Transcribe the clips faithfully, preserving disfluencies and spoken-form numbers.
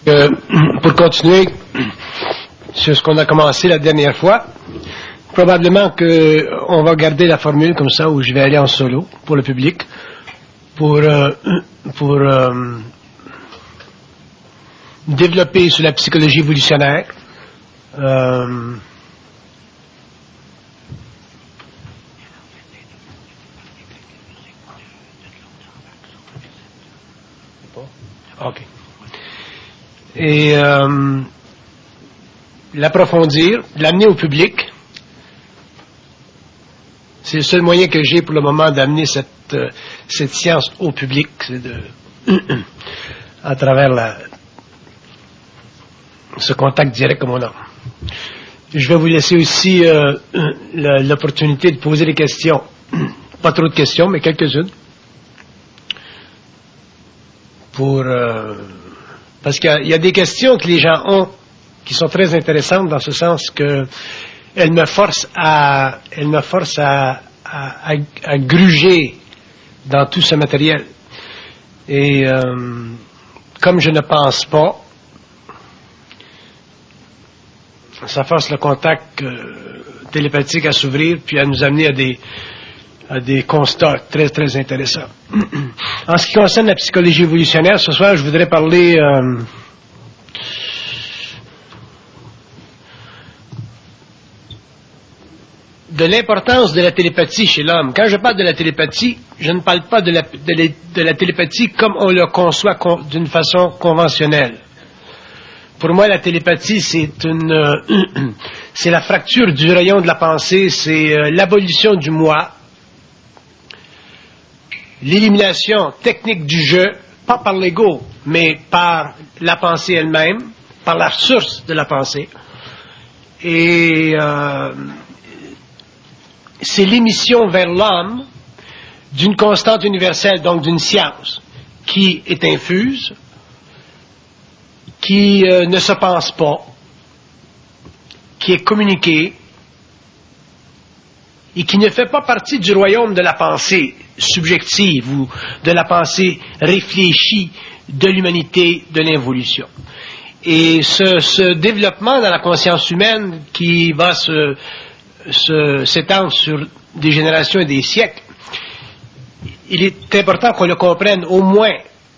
Euh, pour continuer sur ce qu'on a commencé la dernière fois, probablement qu'on va garder la formule comme ça où je vais aller en solo pour le public, pour, euh, pour euh, développer sur la psychologie évolutionnaire. Euh, OK. Et euh, l'approfondir, l'amener au public. C'est le seul moyen que j'ai pour le moment d'amener cette, euh, cette science au public, c'est de, à travers la, ce contact direct comme on a. Je vais vous laisser aussi euh, l'opportunité de poser des questions. Pas trop de questions, mais quelques-unes. Pour... Euh, Parce qu'il y, y a des questions que les gens ont qui sont très intéressantes dans ce sens que elles me forcent à, elles me forcent à, à, à, à gruger dans tout ce matériel. Et euh, comme je ne pense pas, ça force le contact euh, télépathique à s'ouvrir puis à nous amener à des à des constats très, très intéressants. En ce qui concerne la psychologie évolutionnaire, ce soir, je voudrais parler euh, de l'importance de la télépathie chez l'homme. Quand je parle de la télépathie, je ne parle pas de la, de la, de la télépathie comme on le conçoit con, d'une façon conventionnelle. Pour moi, la télépathie, c'est une, euh, c'est la fracture du rayon de la pensée, c'est euh, l'abolition du moi, l'élimination technique du jeu, pas par l'ego, mais par la pensée elle-même, par la source de la pensée. Et euh, c'est l'émission vers l'homme d'une constante universelle, donc d'une science, qui est infuse, qui euh, ne se pense pas, qui est communiquée, et qui ne fait pas partie du royaume de la pensée subjective ou de la pensée réfléchie de l'humanité, de l'évolution. Et ce, ce développement dans la conscience humaine qui va se, se, s'étendre sur des générations et des siècles, il est important qu'on le comprenne au moins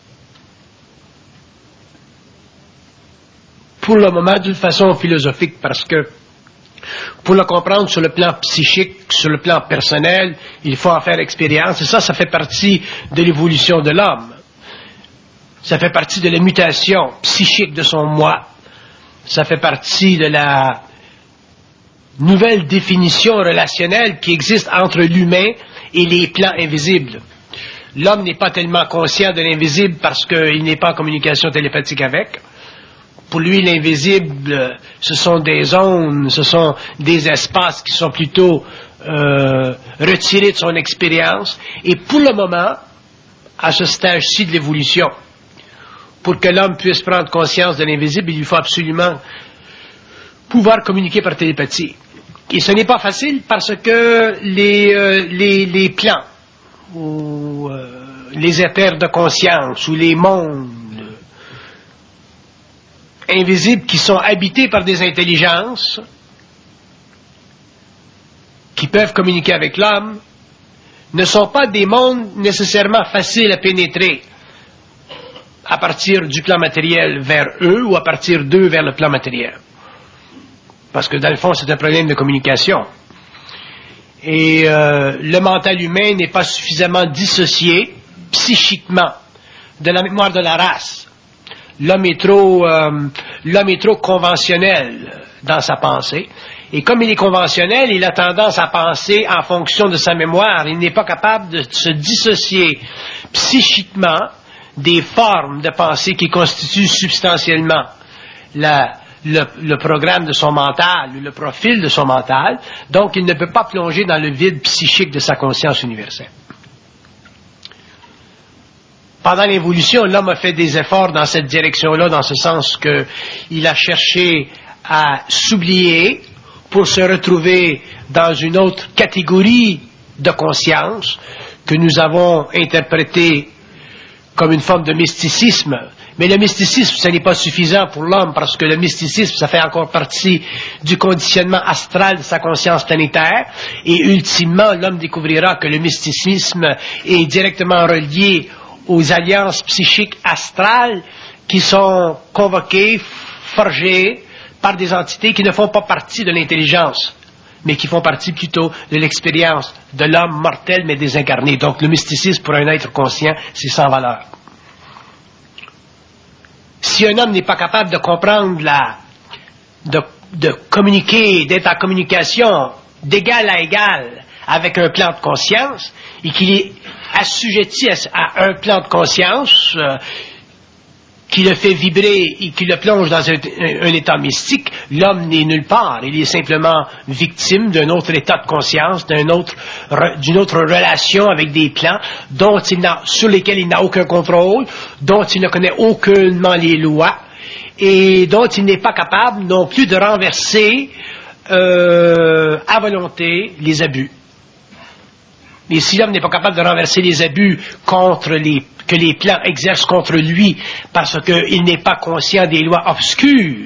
pour le moment d'une façon philosophique, parce que pour le comprendre sur le plan psychique, sur le plan personnel, il faut en faire expérience. Et ça, ça fait partie de l'évolution de l'homme. Ça fait partie de la mutation psychique de son moi. Ça fait partie de la nouvelle définition relationnelle qui existe entre l'humain et les plans invisibles. L'homme n'est pas tellement conscient de l'invisible parce qu'il n'est pas en communication télépathique avec. Pour lui, l'invisible, ce sont des zones, ce sont des espaces qui sont plutôt euh, retirés de son expérience. Et pour le moment, à ce stage-ci de l'évolution, pour que l'homme puisse prendre conscience de l'invisible, il lui faut absolument pouvoir communiquer par télépathie. Et ce n'est pas facile parce que les, euh, les, les plans, ou euh, les éthers de conscience, ou les mondes invisibles qui sont habités par des intelligences qui peuvent communiquer avec l'homme ne sont pas des mondes nécessairement faciles à pénétrer à partir du plan matériel vers eux ou à partir d'eux vers le plan matériel. Parce que dans le fond, c'est un problème de communication. Et euh, le mental humain n'est pas suffisamment dissocié psychiquement de la mémoire de la race. L'homme est trop, euh, l'homme est trop conventionnel dans sa pensée. Et comme il est conventionnel, il a tendance à penser en fonction de sa mémoire. Il n'est pas capable de se dissocier psychiquement des formes de pensée qui constituent substantiellement la, le, le programme de son mental, le profil de son mental. Donc, il ne peut pas plonger dans le vide psychique de sa conscience universelle. Pendant l'évolution, l'homme a fait des efforts dans cette direction-là, dans ce sens qu'il a cherché à s'oublier pour se retrouver dans une autre catégorie de conscience que nous avons interprétée comme une forme de mysticisme Mais le mysticisme, ce n'est pas suffisant pour l'homme, parce que le mysticisme, ça fait encore partie du conditionnement astral de sa conscience planétaire, et ultimement, l'homme découvrira que le mysticisme est directement relié aux alliances psychiques astrales qui sont convoquées, forgées par des entités qui ne font pas partie de l'intelligence, mais qui font partie plutôt de l'expérience de l'homme mortel mais désincarné. Donc le mysticisme pour un être conscient, c'est sans valeur. Si un homme n'est pas capable de comprendre la, de, de communiquer, d'être en communication d'égal à égal avec un plan de conscience, et qu'il est assujetti à, à un plan de conscience euh, qui le fait vibrer et qui le plonge dans un, un, un état mystique, l'homme n'est nulle part. Il est simplement victime d'un autre état de conscience, d'un autre, d'une autre relation avec des plans dont il n'a, sur lesquels il n'a aucun contrôle, dont il ne connaît aucunement les lois et dont il n'est pas capable non plus de renverser euh, à volonté les abus. Mais si l'homme n'est pas capable de renverser les abus contre les, que les plans exercent contre lui parce qu'il n'est pas conscient des lois obscures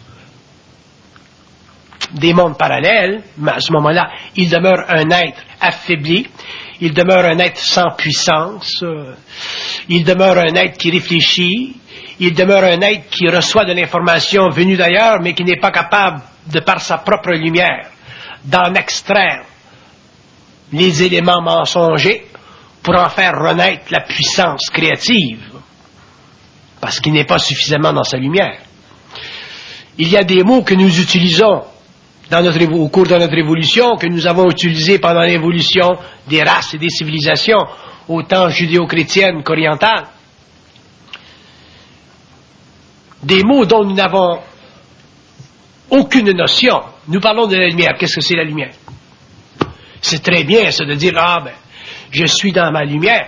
des mondes parallèles, mais à ce moment-là, il demeure un être affaibli, il demeure un être sans puissance, euh, il demeure un être qui réfléchit, il demeure un être qui reçoit de l'information venue d'ailleurs, mais qui n'est pas capable, de par sa propre lumière, d'en extraire les éléments mensongers pour en faire renaître la puissance créative, parce qu'il n'est pas suffisamment dans sa lumière. Il y a des mots que nous utilisons dans notre, au cours de notre évolution, que nous avons utilisés pendant l'évolution des races et des civilisations, autant judéo-chrétiennes qu'orientales. Des mots dont nous n'avons aucune notion. Nous parlons de la lumière. Qu'est-ce que c'est la lumière? C'est très bien, ça, de dire, ah ben, je suis dans ma lumière.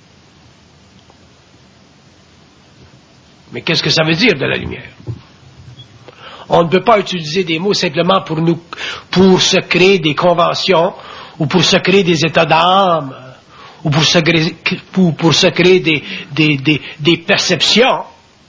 Mais qu'est-ce que ça veut dire de la lumière? On ne peut pas utiliser des mots simplement pour nous, pour se créer des conventions, ou pour se créer des états d'âme, ou pour se créer, pour, pour se créer des, des, des, des perceptions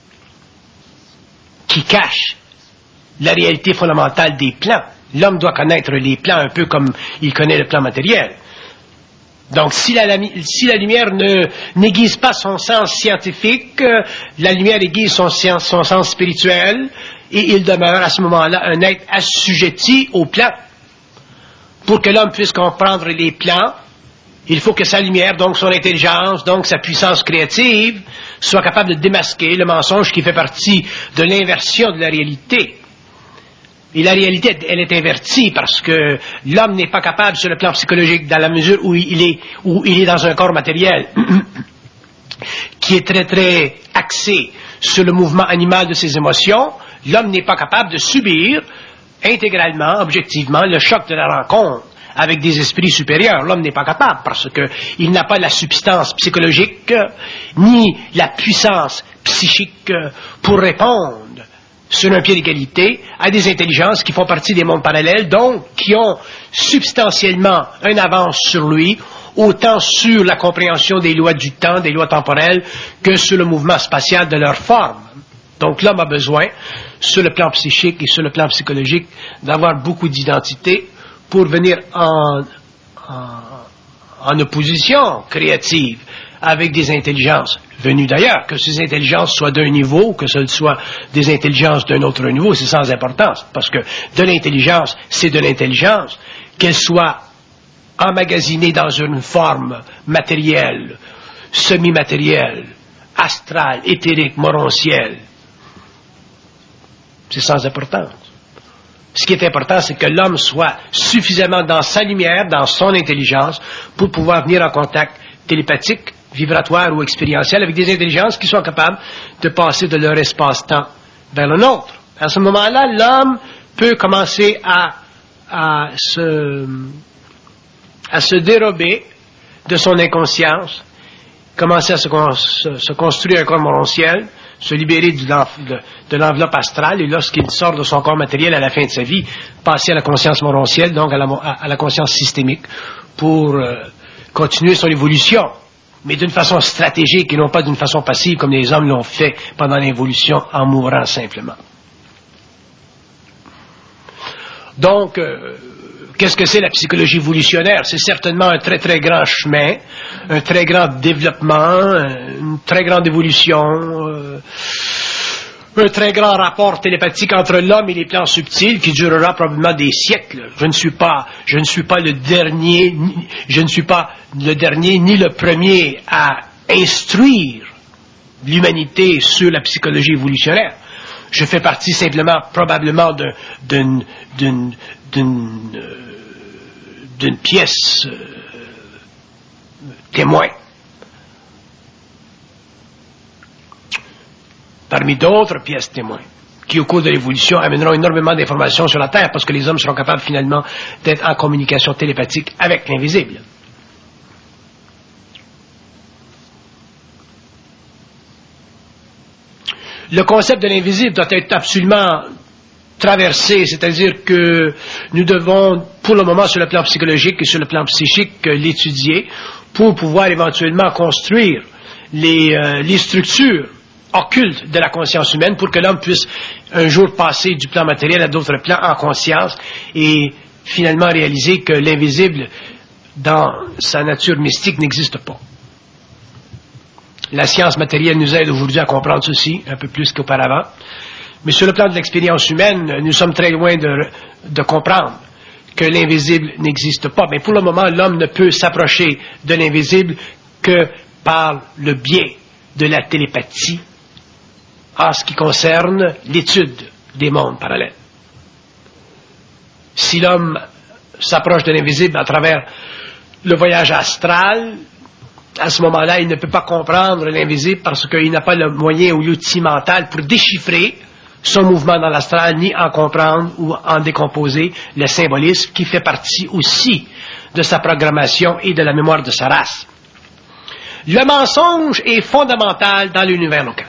qui cachent la réalité fondamentale des plans. L'homme doit connaître les plans un peu comme il connaît le plan matériel. Donc, si la, si la lumière ne, n'aiguise pas son sens scientifique, la lumière aiguise son, son sens spirituel, et il demeure à ce moment-là un être assujetti aux plans. Pour que l'homme puisse comprendre les plans, il faut que sa lumière, donc son intelligence, donc sa puissance créative, soit capable de démasquer le mensonge qui fait partie de l'inversion de la réalité. Et la réalité, elle est invertie parce que l'homme n'est pas capable sur le plan psychologique dans la mesure où il est, où il est dans un corps matériel qui est très très axé sur le mouvement animal de ses émotions. L'homme n'est pas capable de subir intégralement, objectivement, le choc de la rencontre avec des esprits supérieurs. L'homme n'est pas capable parce qu'il n'a pas la substance psychologique ni la puissance psychique pour répondre sur un pied d'égalité à des intelligences qui font partie des mondes parallèles, donc qui ont substantiellement une avance sur lui, autant sur la compréhension des lois du temps, des lois temporelles, que sur le mouvement spatial de leur forme. Donc l'homme a besoin, sur le plan psychique et sur le plan psychologique, d'avoir beaucoup d'identité pour venir en, en, en opposition créative avec des intelligences venues d'ailleurs, que ces intelligences soient d'un niveau, que ce soit des intelligences d'un autre niveau, c'est sans importance, parce que de l'intelligence, c'est de l'intelligence, qu'elle soit emmagasinée dans une forme matérielle, semi-matérielle, astrale, éthérique, morontielle, c'est sans importance. Ce qui est important, c'est que l'homme soit suffisamment dans sa lumière, dans son intelligence, pour pouvoir venir en contact télépathique, vibratoire ou expérientiel avec des intelligences qui sont capables de passer de leur espace-temps vers le nôtre. À ce moment-là, l'homme peut commencer à, à, se, à se dérober de son inconscience, commencer à se, se, se construire un corps morontiel, se libérer de, de, de l'enveloppe astrale, et lorsqu'il sort de son corps matériel à la fin de sa vie, passer à la conscience morontielle, donc à la, à la conscience systémique, pour euh, continuer son évolution. mais d'une façon stratégique et non pas d'une façon passive comme les hommes l'ont fait pendant l'évolution en mourant simplement. Donc, euh, qu'est-ce que c'est la psychologie évolutionnaire? C'est certainement un très très grand chemin, un très grand développement, une très grande évolution, euh, un très grand rapport télépathique entre l'homme et les plans subtils qui durera probablement des siècles. Je ne suis pas, je ne suis pas le dernier, je ne suis pas le dernier ni le premier à instruire l'humanité sur la psychologie évolutionnaire. Je fais partie simplement, probablement, d'une, d'une, d'une, euh, d'une pièce euh, témoin. Parmi d'autres pièces témoins, qui au cours de l'évolution amèneront énormément d'informations sur la Terre, parce que les hommes seront capables finalement d'être en communication télépathique avec l'invisible. Le concept de l'invisible doit être absolument traversé, c'est-à-dire que nous devons, pour le moment, sur le plan psychologique et sur le plan psychique, l'étudier pour pouvoir éventuellement construire les, euh, les structures occultes de la conscience humaine pour que l'homme puisse un jour passer du plan matériel à d'autres plans en conscience et finalement réaliser que l'invisible, dans sa nature mystique, n'existe pas. La science matérielle nous aide aujourd'hui à comprendre ceci, un peu plus qu'auparavant. Mais sur le plan de l'expérience humaine, nous sommes très loin de, de comprendre que l'invisible n'existe pas. Mais pour le moment, l'homme ne peut s'approcher de l'invisible que par le biais de la télépathie en ce qui concerne l'étude des mondes parallèles. Si l'homme s'approche de l'invisible à travers le voyage astral, à ce moment-là, il ne peut pas comprendre l'invisible parce qu'il n'a pas le moyen ou l'outil mental pour déchiffrer son mouvement dans l'astral, ni en comprendre ou en décomposer le symbolisme qui fait partie aussi de sa programmation et de la mémoire de sa race. Le mensonge est fondamental dans l'univers local.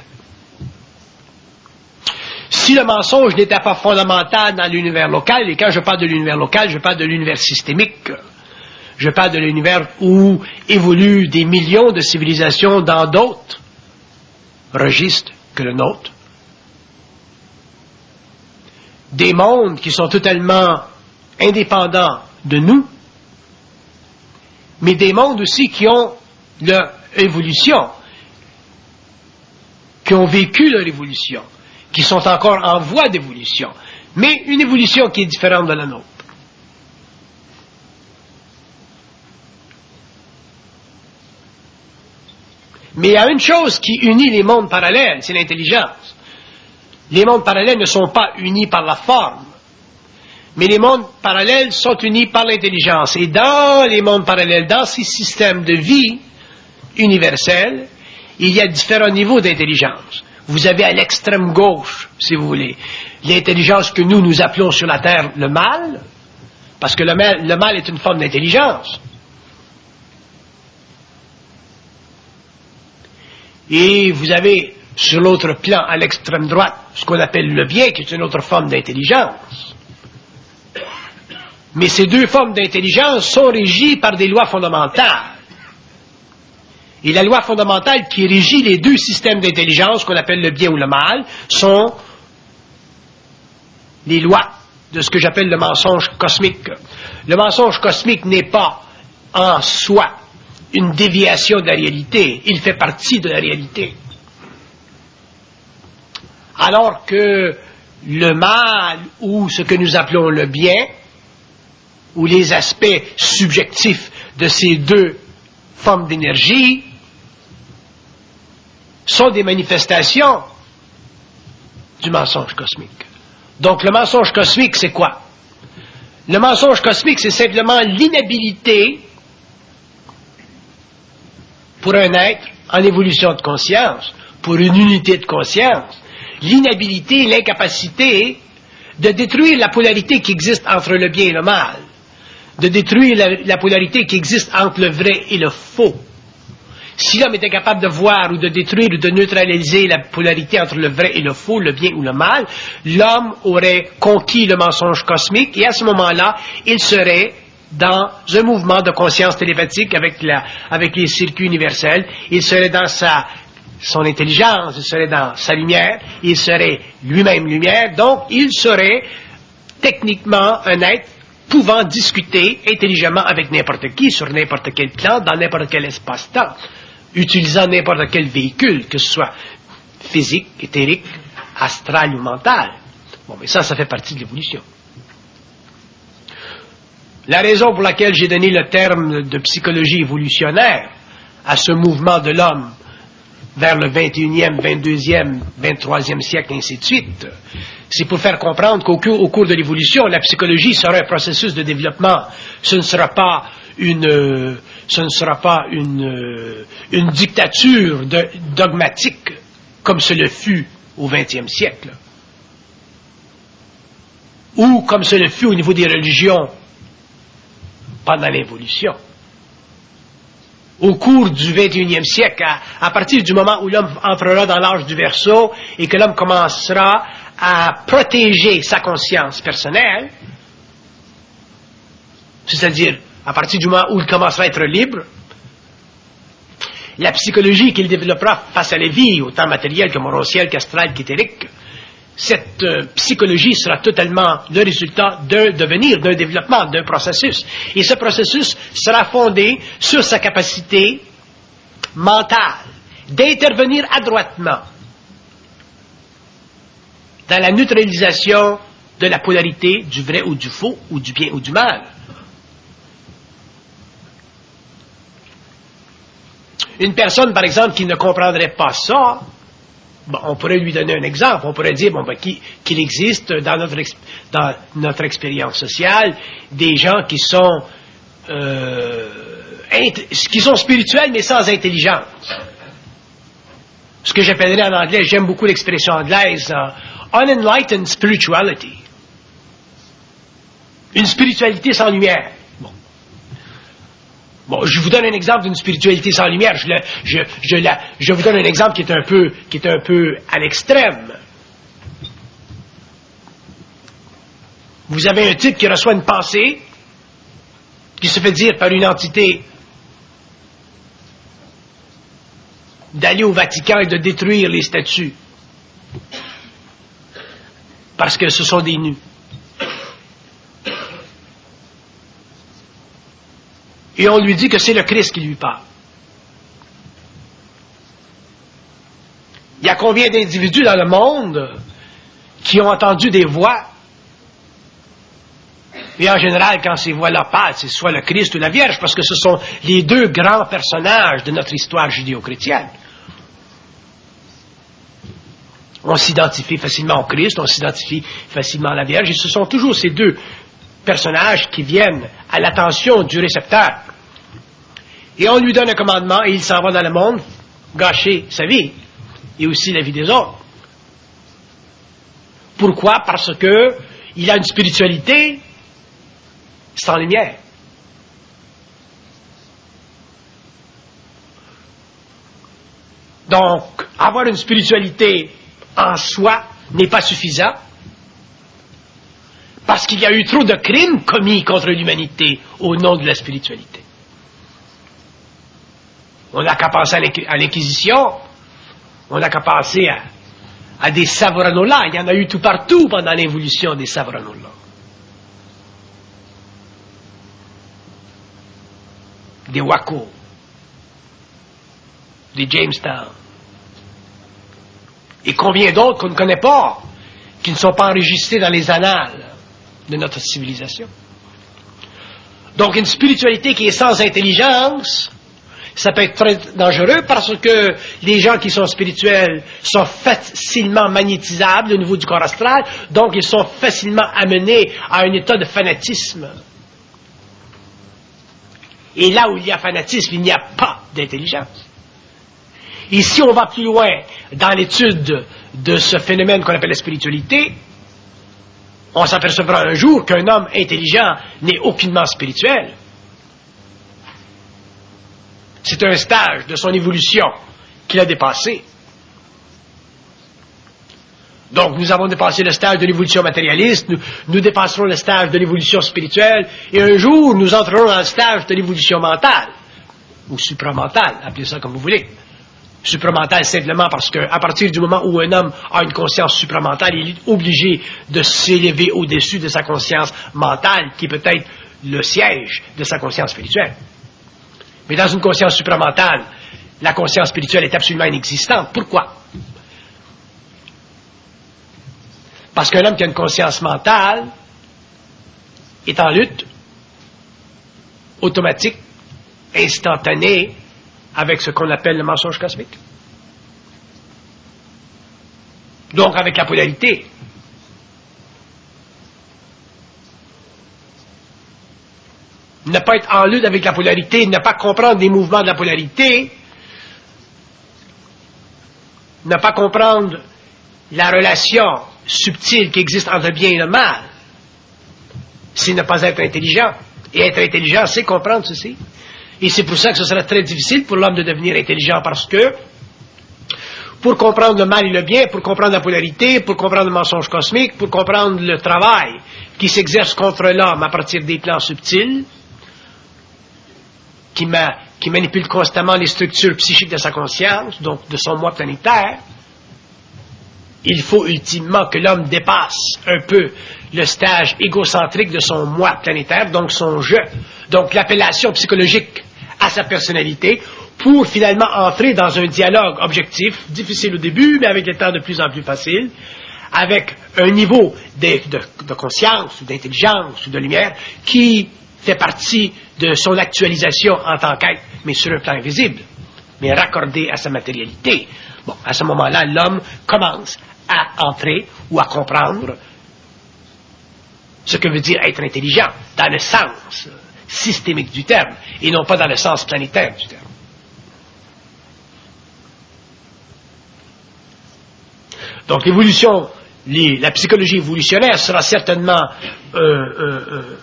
Si le mensonge n'était pas fondamental dans l'univers local, et quand je parle de l'univers local, je parle de l'univers systémique, je parle de l'univers où évoluent des millions de civilisations dans d'autres registres que le nôtre. Des mondes qui sont totalement indépendants de nous, mais des mondes aussi qui ont leur évolution, qui ont vécu leur évolution, qui sont encore en voie d'évolution, mais une évolution qui est différente de la nôtre. Mais il y a une chose qui unit les mondes parallèles, c'est l'intelligence. Les mondes parallèles ne sont pas unis par la forme, mais les mondes parallèles sont unis par l'intelligence. Et dans les mondes parallèles, dans ces systèmes de vie universels, il y a différents niveaux d'intelligence. Vous avez à l'extrême gauche, si vous voulez, l'intelligence que nous, nous appelons sur la Terre le mal, parce que le mal, le mal est une forme d'intelligence. Et vous avez, sur l'autre plan, à l'extrême droite, ce qu'on appelle le bien, qui est une autre forme d'intelligence. Mais ces deux formes d'intelligence sont régies par des lois fondamentales. Et la loi fondamentale qui régit les deux systèmes d'intelligence, qu'on appelle le bien ou le mal, sont les lois de ce que j'appelle le mensonge cosmique. Le mensonge cosmique n'est pas en soi une déviation de la réalité, il fait partie de la réalité. Alors que le mal, ou ce que nous appelons le bien, ou les aspects subjectifs de ces deux formes d'énergie, sont des manifestations du mensonge cosmique. Donc le mensonge cosmique, c'est quoi? Le mensonge cosmique, c'est simplement l'inhabilité pour un être en évolution de conscience, pour une unité de conscience, l'inhabilité, l'incapacité de détruire la polarité qui existe entre le bien et le mal, de détruire la, la polarité qui existe entre le vrai et le faux. Si l'homme était capable de voir ou de détruire ou de neutraliser la polarité entre le vrai et le faux, le bien ou le mal, l'homme aurait conquis le mensonge cosmique et à ce moment-là, il serait dans un mouvement de conscience télépathique avec, la, avec les circuits universels, il serait dans sa, son intelligence, il serait dans sa lumière, il serait lui-même lumière, donc il serait techniquement un être pouvant discuter intelligemment avec n'importe qui, sur n'importe quel plan, dans n'importe quel espace-temps, utilisant n'importe quel véhicule, que ce soit physique, éthérique, astral ou mental. Bon, mais ça, ça fait partie de l'évolution. La raison pour laquelle j'ai donné le terme de psychologie évolutionnaire à ce mouvement de l'homme vers le vingt et unième, vingt-deuxième, vingt-troisième siècle, et ainsi de suite, c'est pour faire comprendre qu'au cours, au cours de l'évolution, la psychologie sera un processus de développement. Ce ne sera pas une, euh, ce ne sera pas une, euh, une dictature de, dogmatique comme ce le fut au vingtième siècle, ou comme ce le fut au niveau des religions pendant l'évolution. Au cours du vingt et unième siècle, à, à partir du moment où l'homme entrera dans l'âge du Verseau et que l'homme commencera à protéger sa conscience personnelle, c'est-à-dire à partir du moment où il commencera à être libre, la psychologie qu'il développera face à la vie, autant matérielle que morocielle, qu'astrale, qu'éthérique, cette euh, psychologie sera totalement le résultat d'un devenir, d'un développement, d'un processus. Et ce processus sera fondé sur sa capacité mentale d'intervenir adroitement dans la neutralisation de la polarité du vrai ou du faux, ou du bien ou du mal. Une personne, par exemple, qui ne comprendrait pas ça, bon, on pourrait lui donner un exemple. On pourrait dire bon, ben, qu'il, qu'il existe dans notre, dans notre expérience sociale des gens qui sont, euh, int- qui sont spirituels mais sans intelligence. Ce que j'appellerais en anglais, j'aime beaucoup l'expression anglaise, uh, unenlightened spirituality. Une spiritualité sans lumière. Bon. Bon, je vous donne un exemple d'une spiritualité sans lumière. Je, le, je, je, la, je vous donne un exemple qui est un peu, qui est un peu à l'extrême. Vous avez un type qui reçoit une pensée, qui se fait dire par une entité d'aller au Vatican et de détruire les statues. Parce que ce sont des nus. Et on lui dit que c'est le Christ qui lui parle. Il y a combien d'individus dans le monde qui ont entendu des voix? Et en général, quand ces voix-là parlent, c'est soit le Christ ou la Vierge, parce que ce sont les deux grands personnages de notre histoire judéo-chrétienne. On s'identifie facilement au Christ, on s'identifie facilement à la Vierge, et ce sont toujours ces deux personnages qui viennent à l'attention du récepteur. Et on lui donne un commandement et il s'en va dans le monde gâcher sa vie et aussi la vie des autres. Pourquoi? Parce que il a une spiritualité sans lumière. Donc, avoir une spiritualité en soi n'est pas suffisant parce qu'il y a eu trop de crimes commis contre l'humanité au nom de la spiritualité. On n'a qu'à penser à l'Inquisition, on n'a qu'à penser à, à des Savonarola. Il y en a eu tout partout pendant l'évolution des Savonarola. Des Waco, des Jamestown. Et combien d'autres qu'on ne connaît pas, qui ne sont pas enregistrés dans les annales de notre civilisation. Donc une spiritualité qui est sans intelligence, ça peut être très dangereux parce que les gens qui sont spirituels sont facilement magnétisables au niveau du corps astral, donc ils sont facilement amenés à un état de fanatisme. Et là où il y a fanatisme, il n'y a pas d'intelligence. Et si on va plus loin dans l'étude de ce phénomène qu'on appelle la spiritualité, on s'apercevra un jour qu'un homme intelligent n'est aucunement spirituel. C'est un stage de son évolution qu'il a dépassé. Donc, nous avons dépassé le stage de l'évolution matérialiste, nous, nous dépasserons le stage de l'évolution spirituelle, et un jour, nous entrerons dans le stage de l'évolution mentale, ou supramentale, appelez ça comme vous voulez. Supramentale simplement parce que, à partir du moment où un homme a une conscience supramentale, il est obligé de s'élever au-dessus de sa conscience mentale, qui est peut-être le siège de sa conscience spirituelle. Mais dans une conscience supramentale, la conscience spirituelle est absolument inexistante. Pourquoi? Parce qu'un homme qui a une conscience mentale est en lutte automatique, instantanée, avec ce qu'on appelle le mensonge cosmique. Donc avec la polarité. Ne pas être en lutte avec la polarité, ne pas comprendre les mouvements de la polarité, ne pas comprendre la relation subtile qui existe entre le bien et le mal, c'est ne pas être intelligent. Et être intelligent, c'est comprendre ceci. Et c'est pour ça que ce sera très difficile pour l'homme de devenir intelligent, parce que pour comprendre le mal et le bien, pour comprendre la polarité, pour comprendre le mensonge cosmique, pour comprendre le travail qui s'exerce contre l'homme à partir des plans subtils, qui, ma, qui manipule constamment les structures psychiques de sa conscience, donc de son moi planétaire, il faut ultimement que l'homme dépasse un peu le stage égocentrique de son moi planétaire, donc son je, donc l'appellation psychologique à sa personnalité, pour finalement entrer dans un dialogue objectif, difficile au début, mais avec le temps de plus en plus facile, avec un niveau de, de, de conscience, ou d'intelligence, ou de lumière, qui fait partie de son actualisation en tant qu'être, mais sur un plan invisible, mais raccordé à sa matérialité. Bon, à ce moment-là, l'homme commence à entrer ou à comprendre ce que veut dire être intelligent, dans le sens systémique du terme, et non pas dans le sens planétaire du terme. Donc l'évolution, les, la psychologie évolutionnaire sera certainement euh, euh, euh,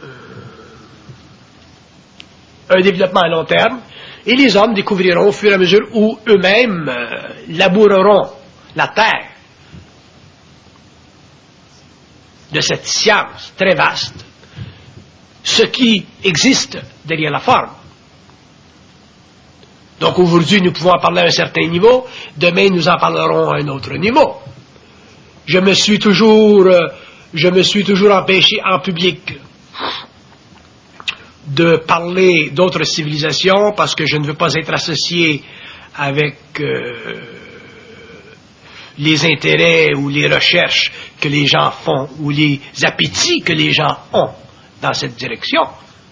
un développement à long terme, et les hommes découvriront au fur et à mesure où eux-mêmes euh, laboureront la terre de cette science très vaste, ce qui existe derrière la forme. Donc aujourd'hui, nous pouvons en parler à un certain niveau, demain nous en parlerons à un autre niveau. Je me suis toujours, euh, je me suis toujours empêché en public de parler d'autres civilisations parce que je ne veux pas être associé avec euh, les intérêts ou les recherches que les gens font ou les appétits que les gens ont dans cette direction.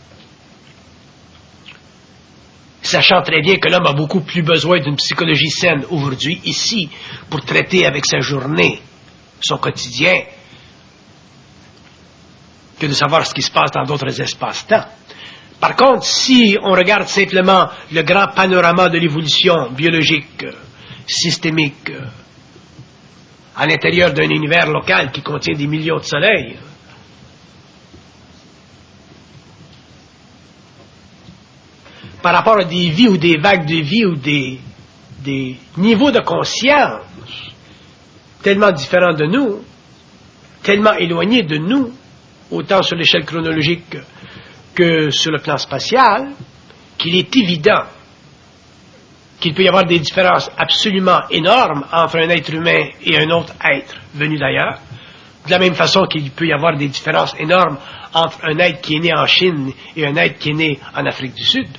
Sachant très bien que l'homme a beaucoup plus besoin d'une psychologie saine aujourd'hui, ici, pour traiter avec sa journée, son quotidien, que de savoir ce qui se passe dans d'autres espaces-temps. Par contre, si on regarde simplement le grand panorama de l'évolution biologique, systémique, à l'intérieur d'un univers local qui contient des millions de soleils, par rapport à des vies ou des vagues de vie ou des, des niveaux de conscience tellement différents de nous, tellement éloignés de nous, autant sur l'échelle chronologique que sur le plan spatial, qu'il est évident qu'il peut y avoir des différences absolument énormes entre un être humain et un autre être venu d'ailleurs, de la même façon qu'il peut y avoir des différences énormes entre un être qui est né en Chine et un être qui est né en Afrique du Sud.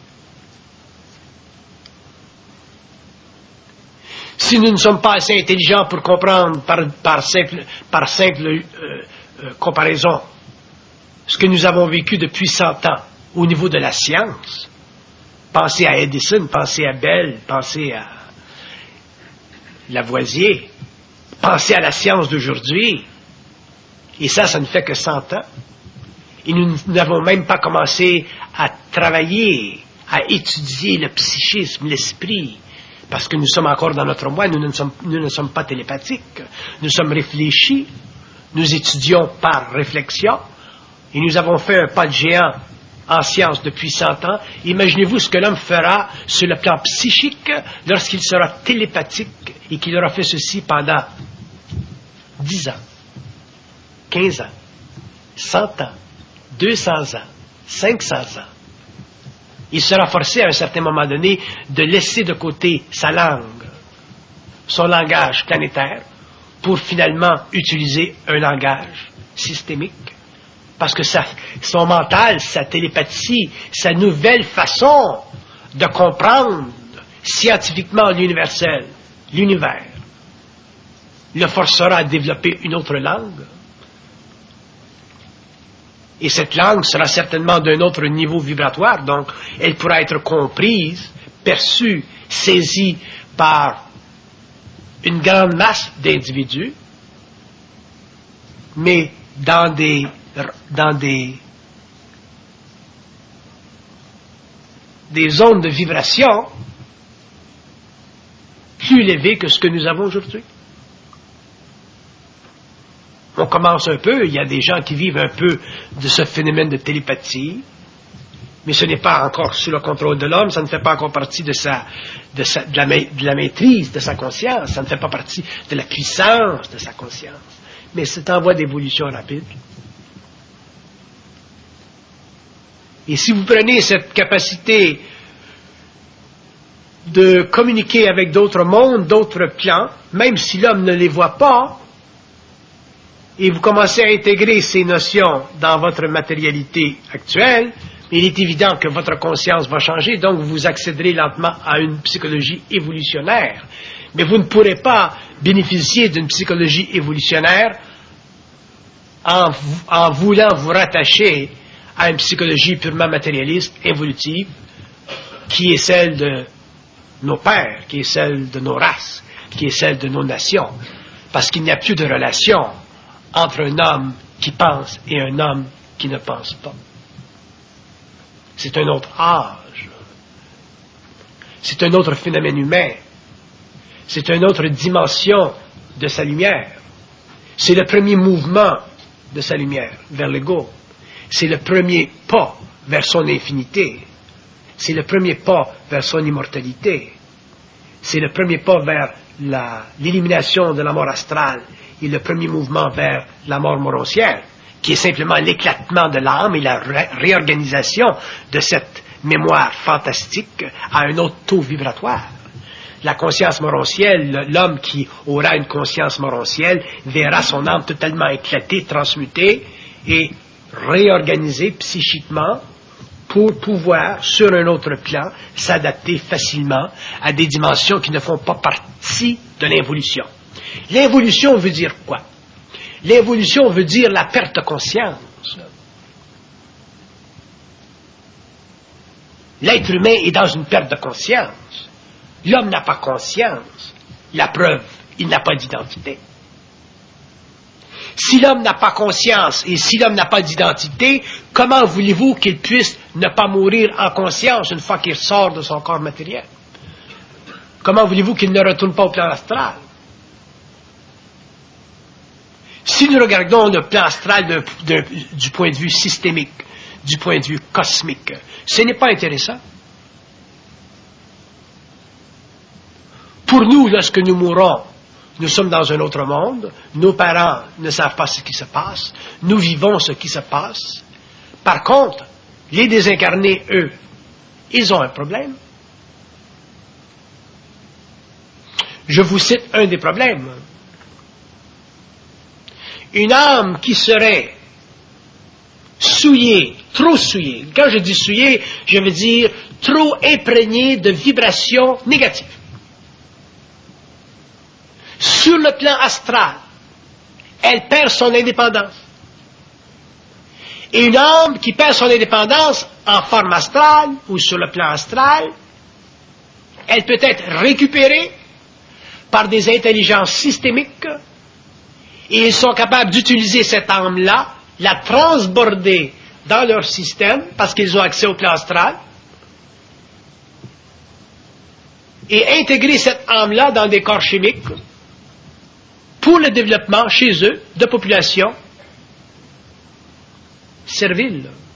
Si nous ne sommes pas assez intelligents pour comprendre par, par simple, par simple euh, euh, comparaison ce que nous avons vécu depuis cent ans au niveau de la science, pensez à Edison, pensez à Bell, pensez à Lavoisier, pensez à la science d'aujourd'hui, et ça, ça ne fait que cent ans. Et nous n'avons même pas commencé à travailler, à étudier le psychisme, l'esprit, parce que nous sommes encore dans notre moi, nous ne sommes, nous ne sommes pas télépathiques, nous sommes réfléchis, nous étudions par réflexion, et nous avons fait un pas de géant en science depuis cent ans. Imaginez-vous ce que l'homme fera sur le plan psychique lorsqu'il sera télépathique et qu'il aura fait ceci pendant dix ans, quinze ans, cent ans, deux cents ans, cinq cents ans. Il sera forcé à un certain moment donné de laisser de côté sa langue, son langage planétaire, pour finalement utiliser un langage systémique. Parce que ça, son mental, sa télépathie, sa nouvelle façon de comprendre scientifiquement l'universel, l'univers, le forcera à développer une autre langue. Et cette langue sera certainement d'un autre niveau vibratoire, donc elle pourra être comprise, perçue, saisie par une grande masse d'individus, mais dans des, dans des, des zones de vibration plus élevées que ce que nous avons aujourd'hui. On commence un peu, il y a des gens qui vivent un peu de ce phénomène de télépathie, mais ce n'est pas encore sous le contrôle de l'homme, ça ne fait pas encore partie de, sa, de, sa, de, la, de la maîtrise de sa conscience, ça ne fait pas partie de la puissance de sa conscience, mais c'est en voie d'évolution rapide. Et si vous prenez cette capacité de communiquer avec d'autres mondes, d'autres plans, même si l'homme ne les voit pas, et vous commencez à intégrer ces notions dans votre matérialité actuelle, il est évident que votre conscience va changer, donc vous accéderez lentement à une psychologie évolutionnaire. Mais vous ne pourrez pas bénéficier d'une psychologie évolutionnaire en, en voulant vous rattacher à une psychologie purement matérialiste, évolutive, qui est celle de nos pères, qui est celle de nos races, qui est celle de nos nations. Parce qu'il n'y a plus de relation entre un homme qui pense et un homme qui ne pense pas. C'est un autre âge. C'est un autre phénomène humain. C'est une autre dimension de sa lumière. C'est le premier mouvement de sa lumière vers l'ego. C'est le premier pas vers son infinité. C'est le premier pas vers son immortalité. C'est le premier pas vers la, l'élimination de la mort astrale et le premier mouvement vers la mort moroncière, qui est simplement l'éclatement de l'âme et la ré- réorganisation de cette mémoire fantastique à un autre taux vibratoire. La conscience moroncielle, l'homme qui aura une conscience moroncielle verra son âme totalement éclatée, transmutée et réorganisée psychiquement pour pouvoir, sur un autre plan, s'adapter facilement à des dimensions qui ne font pas partie de l'involution. L'involution veut dire quoi? L'involution veut dire la perte de conscience. L'être humain est dans une perte de conscience. L'homme n'a pas conscience. La preuve, il n'a pas d'identité. Si l'homme n'a pas conscience et si l'homme n'a pas d'identité, comment voulez-vous qu'il puisse ne pas mourir en conscience une fois qu'il sort de son corps matériel? Comment voulez-vous qu'il ne retourne pas au plan astral? Si nous regardons le plan astral de, de, du point de vue systémique, du point de vue cosmique, ce n'est pas intéressant. Pour nous, lorsque nous mourons, nous sommes dans un autre monde, nos parents ne savent pas ce qui se passe, nous vivons ce qui se passe. Par contre, les désincarnés, eux, ils ont un problème. Je vous cite un des problèmes. Une âme qui serait souillée, trop souillée. Quand je dis souillée, je veux dire trop imprégnée de vibrations négatives. Sur le plan astral, elle perd son indépendance. Et une âme qui perd son indépendance en forme astrale ou sur le plan astral, elle peut être récupérée par des intelligences systémiques et ils sont capables d'utiliser cette âme-là, la transborder dans leur système parce qu'ils ont accès au plan astral et intégrer cette âme-là dans des corps chimiques pour le développement chez eux de populations serviles.